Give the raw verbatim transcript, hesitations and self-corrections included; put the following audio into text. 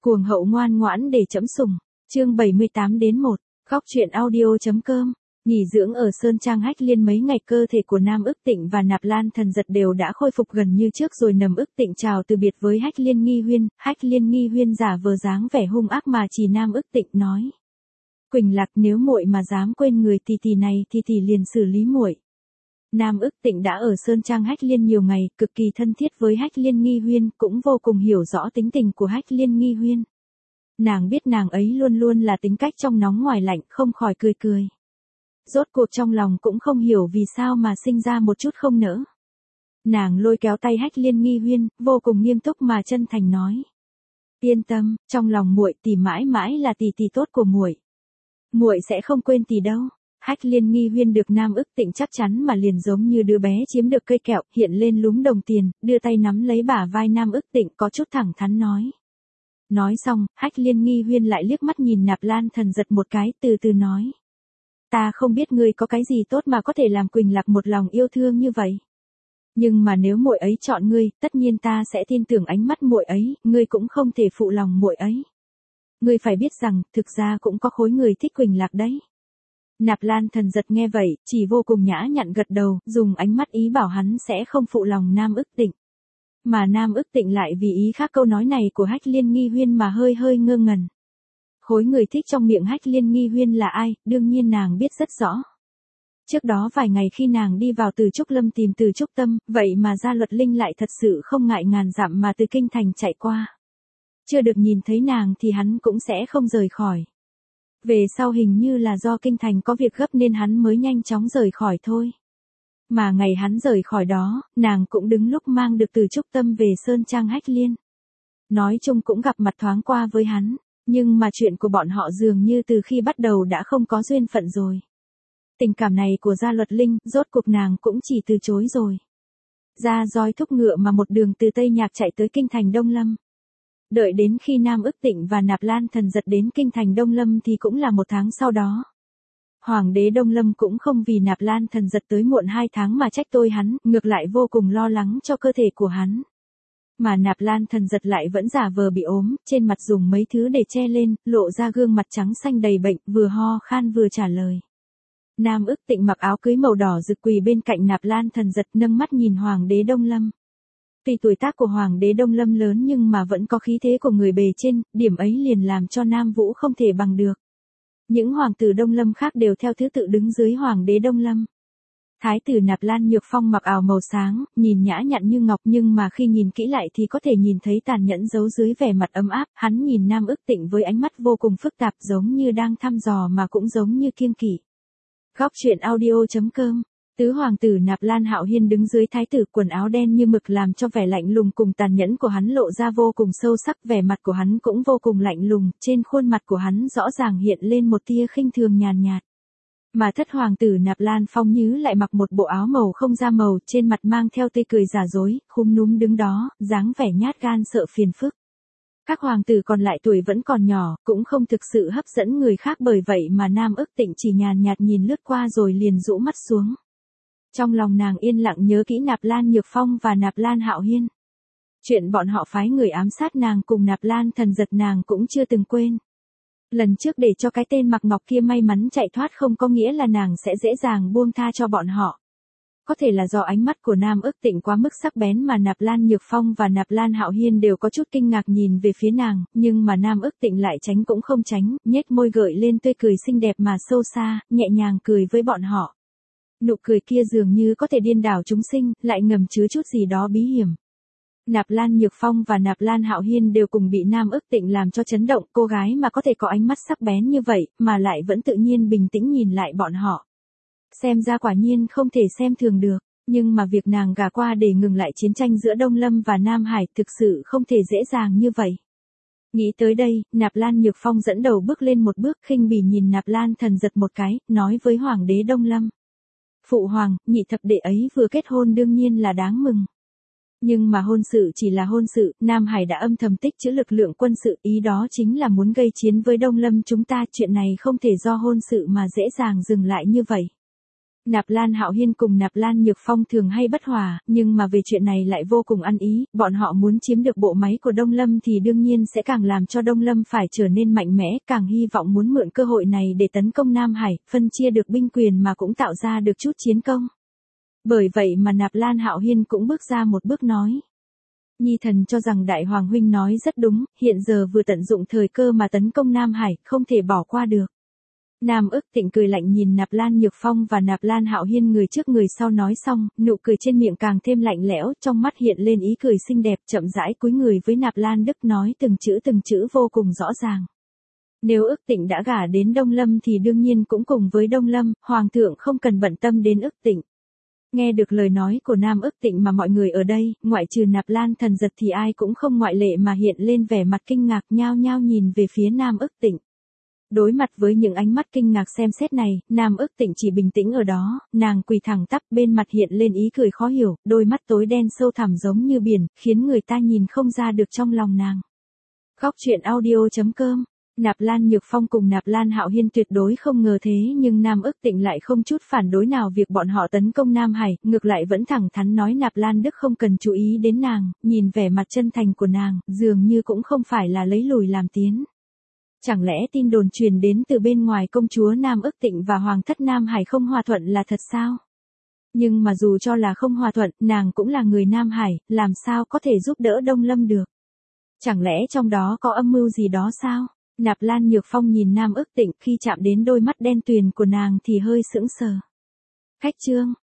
Cuồng hậu ngoan ngoãn để trẫm sủng. Chương bảy mươi tám đến một. Góc truyện audio.com. Nghỉ dưỡng ở Sơn Trang Hách Liên mấy ngày, cơ thể của Nam Ức Tịnh và Nạp Lan Thần Giật đều đã khôi phục gần như trước rồi. Nằm Ức Tịnh chào từ biệt với Hách Liên Nghi Huyên, Hách Liên Nghi Huyên giả vờ dáng vẻ hung ác mà chỉ Nam Ức Tịnh nói: "Quỳnh Lạc, nếu muội mà dám quên người tỷ tỷ này thì tỷ liền xử lý muội." Nam Ức Tịnh đã ở Sơn Trang Hách Liên nhiều ngày, cực kỳ thân thiết với Hách Liên Nghi Huyên, cũng vô cùng hiểu rõ tính tình của Hách Liên Nghi Huyên. Nàng biết nàng ấy luôn luôn là tính cách trong nóng ngoài lạnh, không khỏi cười cười. Rốt cuộc trong lòng cũng không hiểu vì sao mà sinh ra một chút không nỡ. Nàng lôi kéo tay Hách Liên Nghi Huyên, vô cùng nghiêm túc mà chân thành nói: "Yên tâm, trong lòng muội tỷ mãi mãi là tỷ tỷ tốt của muội. Muội sẽ không quên tỷ đâu." Hách Liên Nghi Huyên được Nam Ức Tịnh chắc chắn mà liền giống như đứa bé chiếm được cây kẹo, hiện lên lúm đồng tiền, đưa tay nắm lấy bả vai Nam Ức Tịnh, có chút thẳng thắn nói. Nói xong, Hách Liên Nghi Huyên lại liếc mắt nhìn Nạp Lan Thần Giật một cái, từ từ nói: "Ta không biết ngươi có cái gì tốt mà có thể làm Quỳnh Lạc một lòng yêu thương như vậy. Nhưng mà nếu muội ấy chọn ngươi, tất nhiên ta sẽ tin tưởng ánh mắt muội ấy, ngươi cũng không thể phụ lòng muội ấy. Ngươi phải biết rằng, thực ra cũng có khối người thích Quỳnh Lạc đấy." Nạp Lan Thần Giật nghe vậy, chỉ vô cùng nhã nhặn gật đầu, dùng ánh mắt ý bảo hắn sẽ không phụ lòng Nam Ức Tịnh. Mà Nam Ức Tịnh lại vì ý khác câu nói này của Hách Liên Nghi Huyên mà hơi hơi ngơ ngẩn. Khối người thích trong miệng Hách Liên Nghi Huyên là ai, đương nhiên nàng biết rất rõ. Trước đó vài ngày khi nàng đi vào Từ Trúc Lâm tìm Từ Trúc Tâm, vậy mà Gia Luật Linh lại thật sự không ngại ngàn dặm mà từ kinh thành chạy qua. Chưa được nhìn thấy nàng thì hắn cũng sẽ không rời khỏi. Về sau hình như là do kinh thành có việc gấp nên hắn mới nhanh chóng rời khỏi thôi. Mà ngày hắn rời khỏi đó, nàng cũng đứng lúc mang được Từ Trúc Tâm về Sơn Trang Hách Liên. Nói chung cũng gặp mặt thoáng qua với hắn, nhưng mà chuyện của bọn họ dường như từ khi bắt đầu đã không có duyên phận rồi. Tình cảm này của Gia Luật Linh, rốt cuộc nàng cũng chỉ từ chối rồi. Ra roi thúc ngựa mà một đường từ Tây Nhạc chạy tới kinh thành Đông Lâm. Đợi đến khi Nam Ức Tịnh và Nạp Lan Thần Giật đến kinh thành Đông Lâm thì cũng là một tháng sau đó. Hoàng đế Đông Lâm cũng không vì Nạp Lan Thần Giật tới muộn hai tháng mà trách tôi hắn, ngược lại vô cùng lo lắng cho cơ thể của hắn. Mà Nạp Lan Thần Giật lại vẫn giả vờ bị ốm, trên mặt dùng mấy thứ để che lên, lộ ra gương mặt trắng xanh đầy bệnh, vừa ho khan vừa trả lời. Nam Ức Tịnh mặc áo cưới màu đỏ rực quỳ bên cạnh Nạp Lan Thần Giật, nâng mắt nhìn Hoàng đế Đông Lâm. Tuy tuổi tác của Hoàng đế Đông Lâm lớn nhưng mà vẫn có khí thế của người bề trên, điểm ấy liền làm cho Nam Vũ không thể bằng được. Những hoàng tử Đông Lâm khác đều theo thứ tự đứng dưới Hoàng đế Đông Lâm. Thái tử Nạp Lan Nhược Phong mặc áo màu sáng, nhìn nhã nhặn như ngọc, nhưng mà khi nhìn kỹ lại thì có thể nhìn thấy tàn nhẫn giấu dưới vẻ mặt ấm áp. Hắn nhìn Nam Ức Tịnh với ánh mắt vô cùng phức tạp, giống như đang thăm dò mà cũng giống như kiêng kỵ. Góc truyện audio.com. Tứ hoàng tử Nạp Lan Hạo Hiên đứng dưới thái tử, quần áo đen như mực làm cho vẻ lạnh lùng cùng tàn nhẫn của hắn lộ ra vô cùng sâu sắc, vẻ mặt của hắn cũng vô cùng lạnh lùng, trên khuôn mặt của hắn rõ ràng hiện lên một tia khinh thường nhàn nhạt. Mà thất hoàng tử Nạp Lan Phong Nhứ lại mặc một bộ áo màu không da màu, trên mặt mang theo tươi cười giả dối, khúm núm đứng đó, dáng vẻ nhát gan sợ phiền phức. Các hoàng tử còn lại tuổi vẫn còn nhỏ, cũng không thực sự hấp dẫn người khác, bởi vậy mà Nam Ức Tịnh chỉ nhàn nhạt nhìn lướt qua rồi liền rũ mắt xuống. Trong lòng nàng yên lặng nhớ kỹ Nạp Lan Nhược Phong và Nạp Lan Hạo Hiên. Chuyện bọn họ phái người ám sát nàng cùng Nạp Lan Thần Giật nàng cũng chưa từng quên. Lần trước để cho cái tên Mặc Ngọc kia may mắn chạy thoát không có nghĩa là nàng sẽ dễ dàng buông tha cho bọn họ. Có thể là do ánh mắt của Nam Ức Tịnh quá mức sắc bén mà Nạp Lan Nhược Phong và Nạp Lan Hạo Hiên đều có chút kinh ngạc nhìn về phía nàng, nhưng mà Nam Ức Tịnh lại tránh cũng không tránh, nhếch môi gợi lên tươi cười xinh đẹp mà sâu xa, nhẹ nhàng cười với bọn họ. Nụ cười kia dường như có thể điên đảo chúng sinh, lại ngầm chứa chút gì đó bí hiểm. Nạp Lan Nhược Phong và Nạp Lan Hạo Hiên đều cùng bị Nam Ức Tịnh làm cho chấn động, cô gái mà có thể có ánh mắt sắc bén như vậy, mà lại vẫn tự nhiên bình tĩnh nhìn lại bọn họ. Xem ra quả nhiên không thể xem thường được, nhưng mà việc nàng gả qua để ngừng lại chiến tranh giữa Đông Lâm và Nam Hải thực sự không thể dễ dàng như vậy. Nghĩ tới đây, Nạp Lan Nhược Phong dẫn đầu bước lên một bước, khinh bỉ nhìn Nạp Lan Thần Giật một cái, nói với Hoàng đế Đông Lâm. Phụ hoàng, nhị thập đệ ấy vừa kết hôn đương nhiên là đáng mừng. Nhưng mà hôn sự chỉ là hôn sự, Nam Hải đã âm thầm tích trữ lực lượng quân sự, ý đó chính là muốn gây chiến với Đông Lâm chúng ta, chuyện này không thể do hôn sự mà dễ dàng dừng lại như vậy. Nạp Lan Hạo Hiên cùng Nạp Lan Nhược Phong thường hay bất hòa, nhưng mà về chuyện này lại vô cùng ăn ý, bọn họ muốn chiếm được bộ máy của Đông Lâm thì đương nhiên sẽ càng làm cho Đông Lâm phải trở nên mạnh mẽ, càng hy vọng muốn mượn cơ hội này để tấn công Nam Hải, phân chia được binh quyền mà cũng tạo ra được chút chiến công. Bởi vậy mà Nạp Lan Hạo Hiên cũng bước ra một bước nói. Nhi thần cho rằng Đại Hoàng huynh nói rất đúng, hiện giờ vừa tận dụng thời cơ mà tấn công Nam Hải, không thể bỏ qua được. Nam Ức Tịnh cười lạnh nhìn Nạp Lan Nhược Phong và Nạp Lan Hạo Hiên người trước người sau nói xong, nụ cười trên miệng càng thêm lạnh lẽo, trong mắt hiện lên ý cười xinh đẹp, chậm rãi cúi người với Nạp Lan Đức nói từng chữ từng chữ vô cùng rõ ràng. Nếu Ức Tịnh đã gả đến Đông Lâm thì đương nhiên cũng cùng với Đông Lâm, Hoàng thượng không cần bận tâm đến Ức Tịnh. Nghe được lời nói của Nam Ức Tịnh mà mọi người ở đây, ngoại trừ Nạp Lan Thần Giật thì ai cũng không ngoại lệ mà hiện lên vẻ mặt kinh ngạc nhao nhao nhìn về phía Nam Ức Tịnh. Đối mặt với những ánh mắt kinh ngạc xem xét này, Nam Ức Tịnh chỉ bình tĩnh ở đó, nàng quỳ thẳng tắp bên mặt hiện lên ý cười khó hiểu, đôi mắt tối đen sâu thẳm giống như biển, khiến người ta nhìn không ra được trong lòng nàng. Khóc chuyện audio chấm com. Nạp Lan Nhược Phong cùng Nạp Lan Hạo Hiên tuyệt đối không ngờ thế nhưng Nam Ức Tịnh lại không chút phản đối nào việc bọn họ tấn công Nam Hải, ngược lại vẫn thẳng thắn nói Nạp Lan Đức không cần chú ý đến nàng, nhìn vẻ mặt chân thành của nàng, dường như cũng không phải là lấy lùi làm tiến. Chẳng lẽ tin đồn truyền đến từ bên ngoài công chúa Nam Ức Tịnh và Hoàng thất Nam Hải không hòa thuận là thật sao? Nhưng mà dù cho là không hòa thuận, nàng cũng là người Nam Hải, làm sao có thể giúp đỡ Đông Lâm được? Chẳng lẽ trong đó có âm mưu gì đó sao? Nạp Lan Nhược Phong nhìn Nam Ức Tịnh khi chạm đến đôi mắt đen tuyền của nàng thì hơi sững sờ. Khách chương